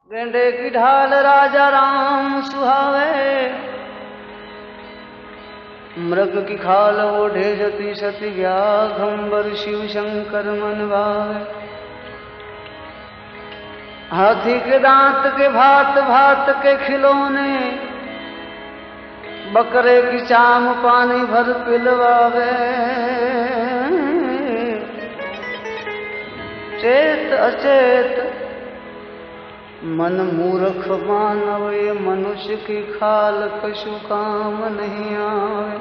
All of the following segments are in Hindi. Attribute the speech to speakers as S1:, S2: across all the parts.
S1: गेंडे की ढाल राजा राम सुहावे, मृग की खाल ओढ़े जति सती व्याघंबर शिव शंकर मन भावे। हाथी के दांत के भात भात के खिलौने, बकरे की चाम पानी भर पिलवावे। चेत अचेत मन मूर्ख मानव, ये मनुष्य की खाल कछु काम नहीं आवे।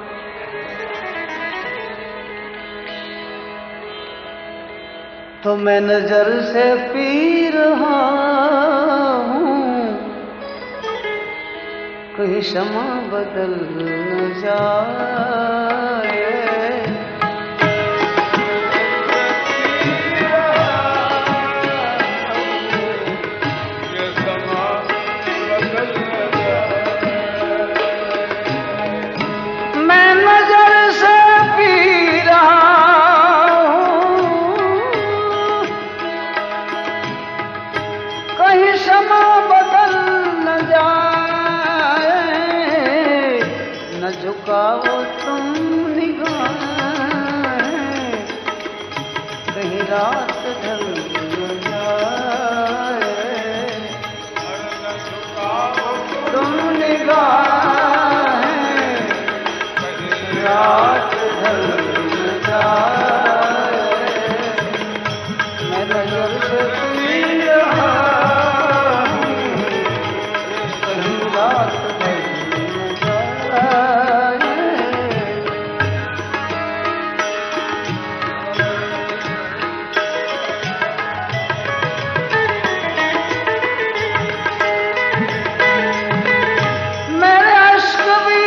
S1: तो मैं नजर से पी रहा हूँ, कहीं क्षमा बदल न जाए। मैं नजर से पी रहा हूँ, कहीं क्षमा बदल न जाए। न झुकाओ तुम निगाहें, कहीं रात ढल न जाए। न झुकाओ तुम निगाहें, कहीं रात ढल न जाए। मैं नजर से पी रहा हूँ, कहीं रात ढल न जाए। मेरे अश्क भी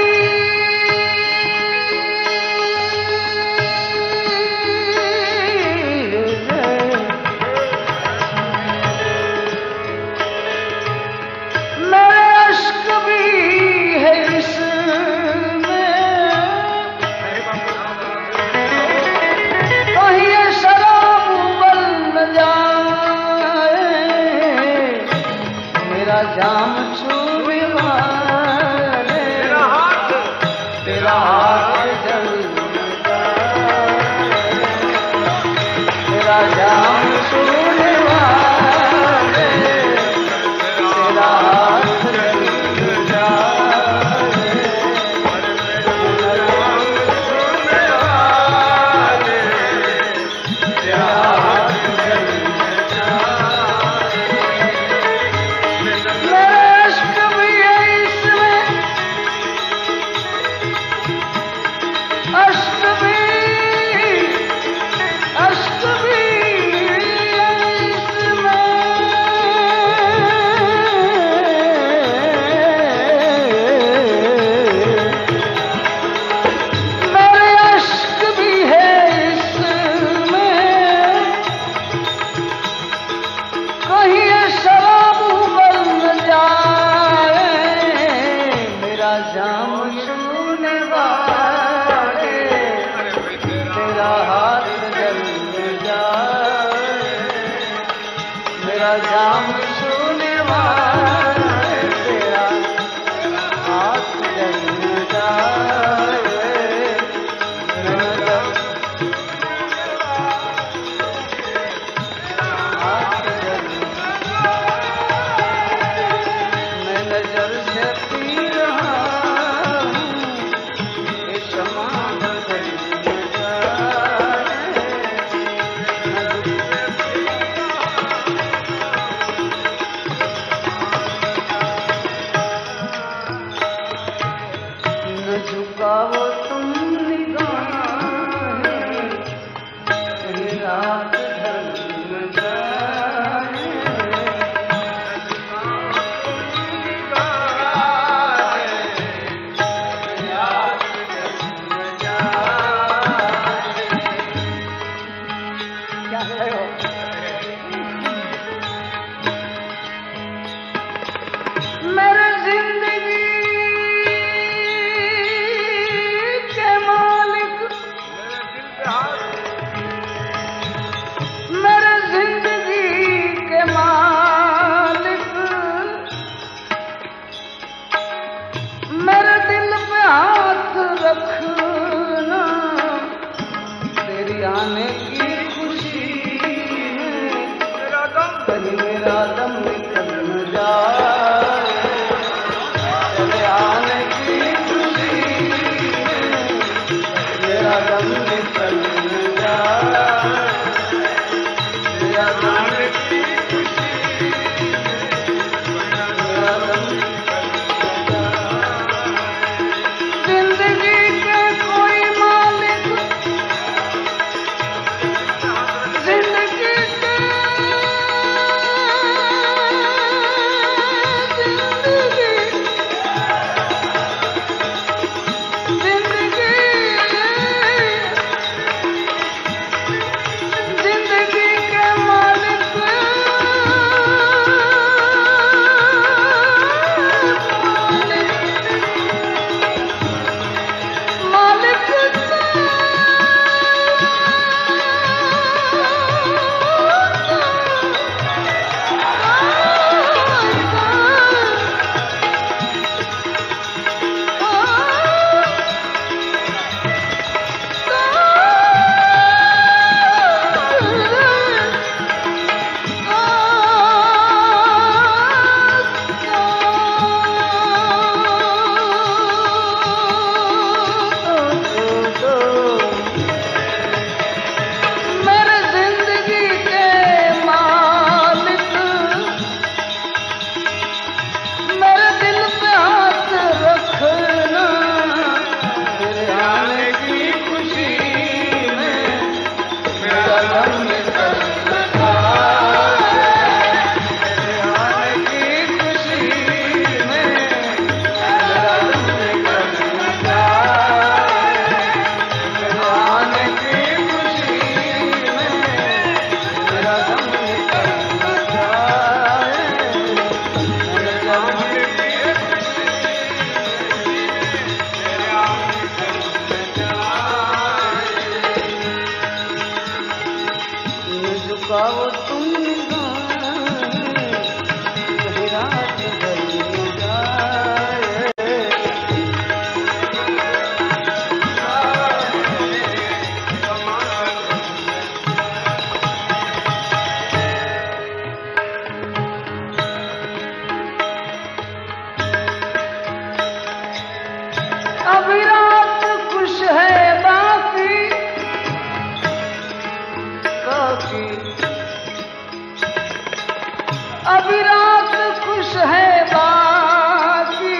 S1: मेरे अश्क भी है इसमें, कहीं ये शराब उबल न जाए। मेरा जाम छूने वाले, तेरा हाथ जल न जाए। तेरा जाम छूने वाले, तेरा हाथ जल न जाए। तेरा जाम छूने वाले, तेरा हाथ जल न जाए। मेरे अश्क भी है इसमें, अश्क भी है इसमें। मेरे अश्क भी है इसमें, कहीं ये शराब उबल न जाए। मेरा जाम छूने वाले, तेरा हाथ जल न जाए। मेरा जाम छूने वाले, तेरा हाथ जल न जाए। मेरा हाथ जल न जाए। मैं नजर से पी रहा हूँ, ये क्षमा बदल न जाए। अभी रात खुश है बाकी,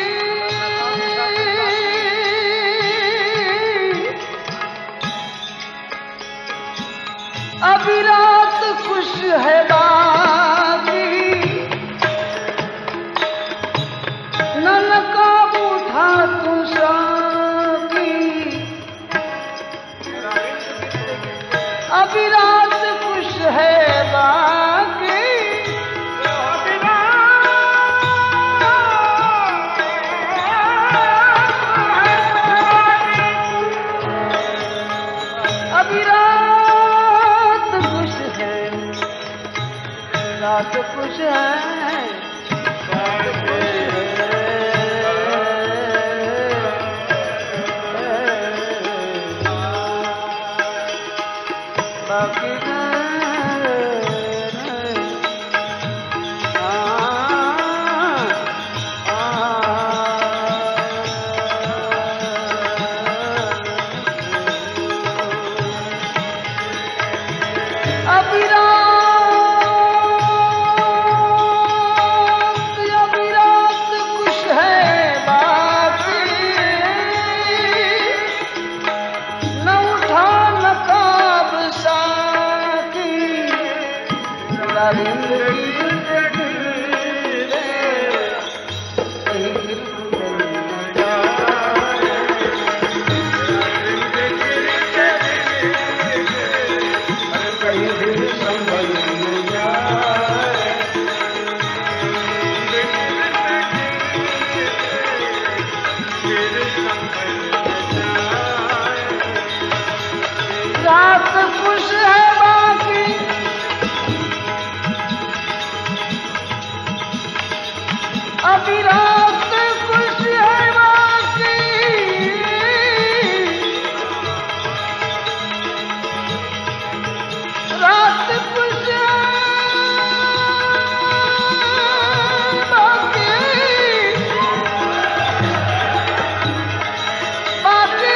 S1: अभी रात खुश है बाकी, न नकाब उठा तू साकी, अभी रात खुश है बाकी, अभी रात खुश है, रात खुश है, रात खुश है, बाकी अभी रात खुश है बाकी, न उठा नकाब साकी, रात खुश है बाकी, अभी रात खुश है बाकी, रात खुश है बाकी, बाकी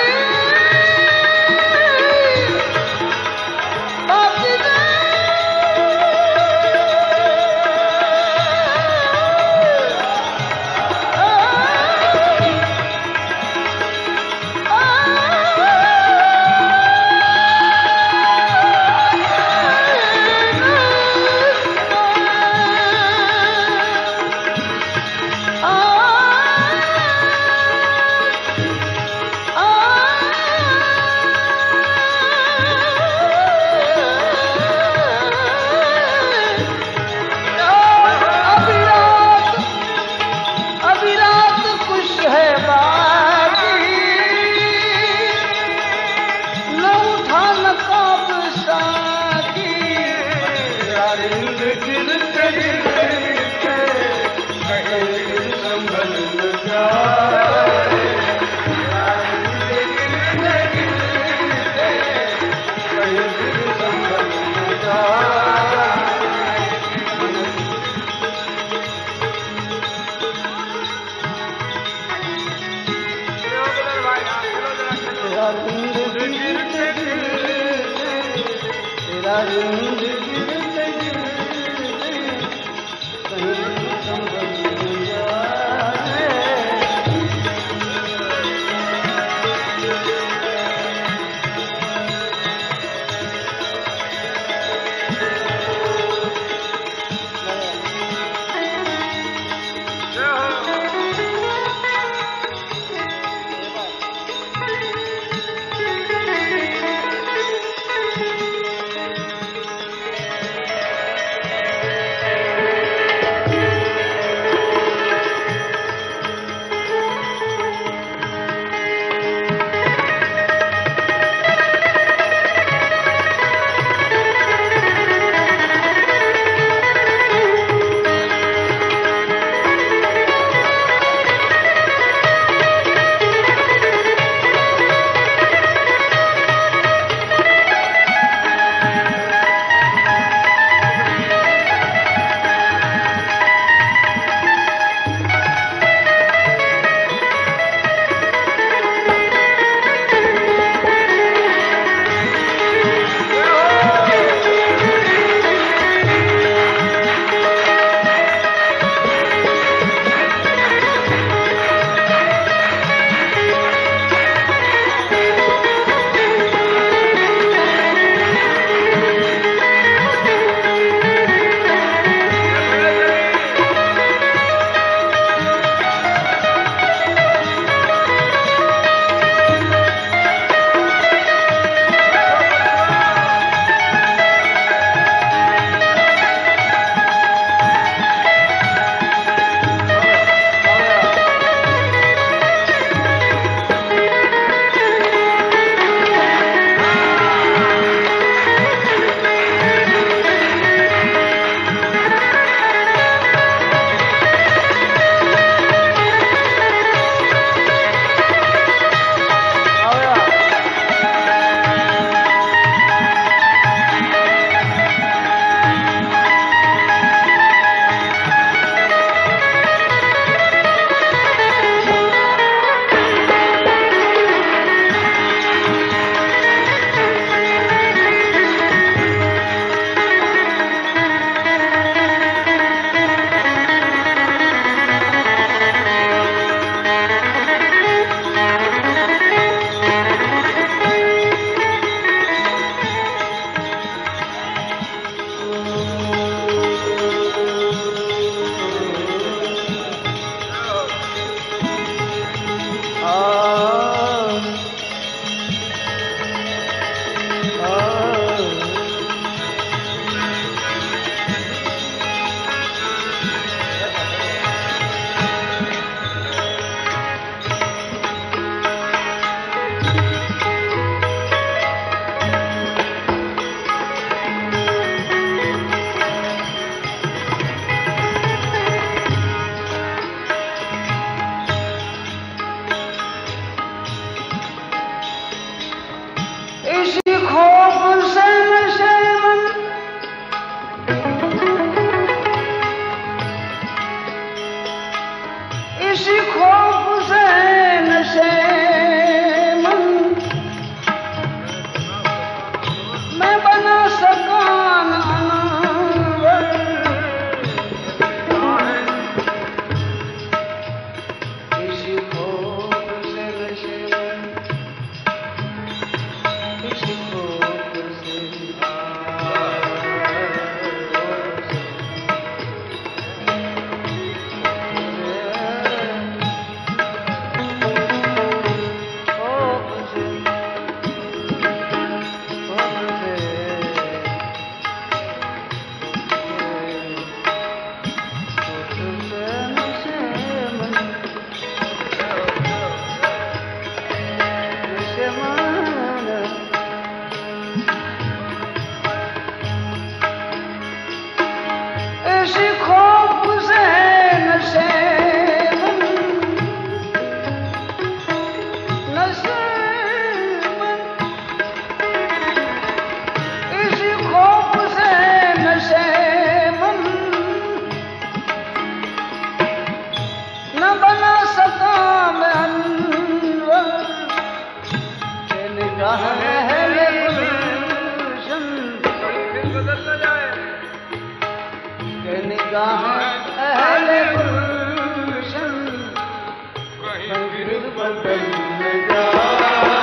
S1: के निगाह अहले गुलशन कहीं फिर बदल न जाए।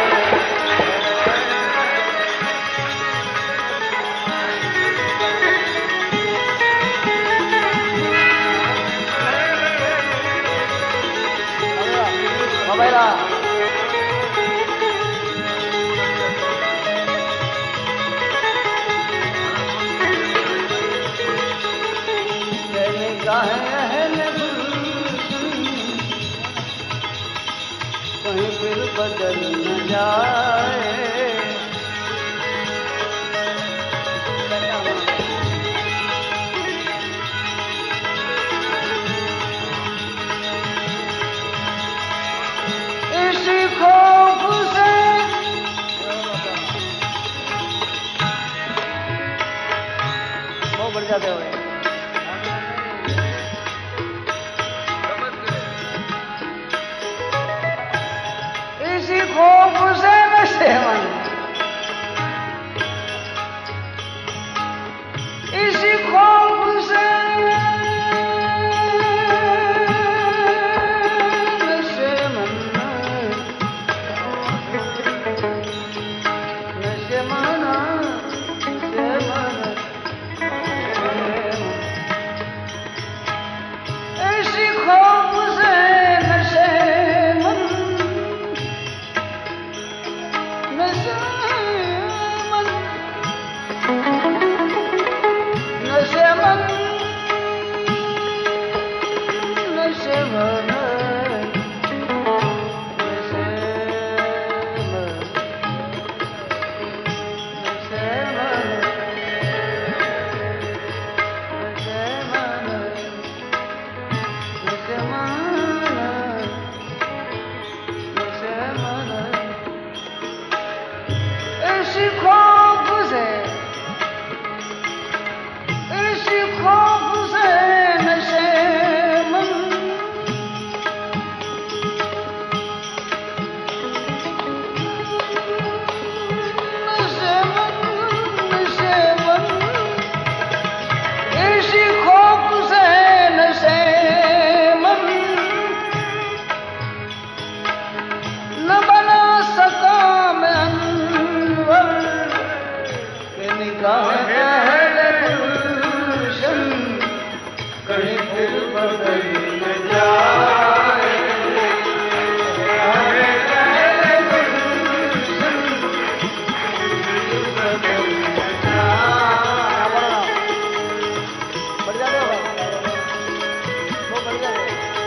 S1: कहीं फिर बदल न जाए। इसी खौफ से बहुत बढ़ जाते हुए खौफ से नशे मन, इसी खौफ से नशे मन, नशे मन, नशे मन, इसी खौफ से नशे मन, नशे मन, नशे मन, नशे मन, इसी खौफ से, इसी खौफ से नशे मन, नशे मन, नशे मन, इसी खौफ से नशे मन, न बना सका मैं निगाह अहले गुलशन कहीं फिर बदल न जाए। अहले गुलशन कहीं बदल न जाए। बढ़ जाते हो वो बढ़ जाते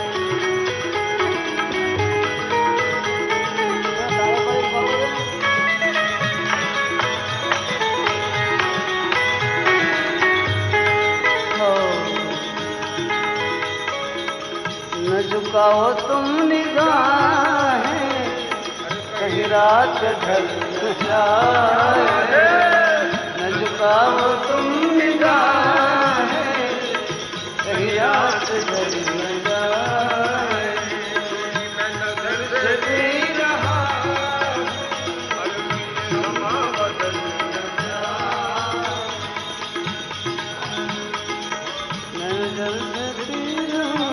S1: न झुकाओ तुम निगाहें कहीं रात ढल जाए। न झुकाओ तुम निगाहें कहीं रात ढल जाए। मैं नजर से पी रहा समा बदल जाए। मैं नजर से पी रहा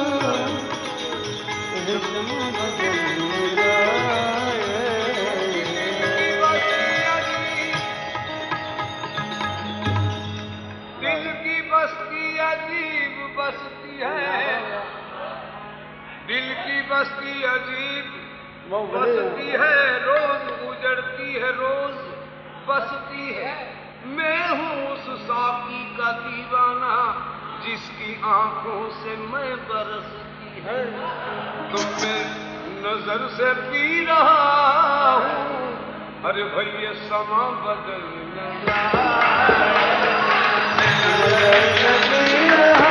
S1: दिल की बस्ती अजीब बस्ती है, दिल की बस्ती अजीब बस्ती है, रोज गुजरती है रोज बसती है। मैं हूँ उस साकी का दीवाना जिसकी आंखों से मैं बरसती है। तुम्हें नजर से पी रहा हूँ, अरे भैया समा बदल न जाए। नजर से पी रहा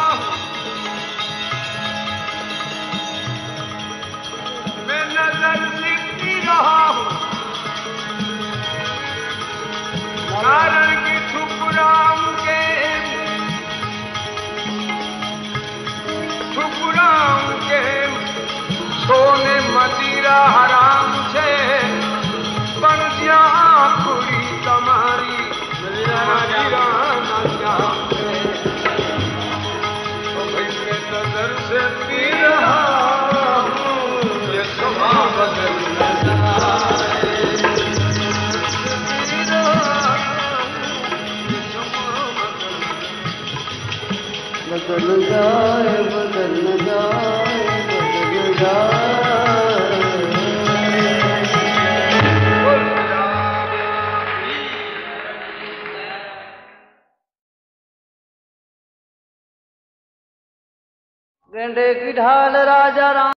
S1: नजर बदल जाए बदल जाए बदल जाए। गेंडे की ढाल राजा राम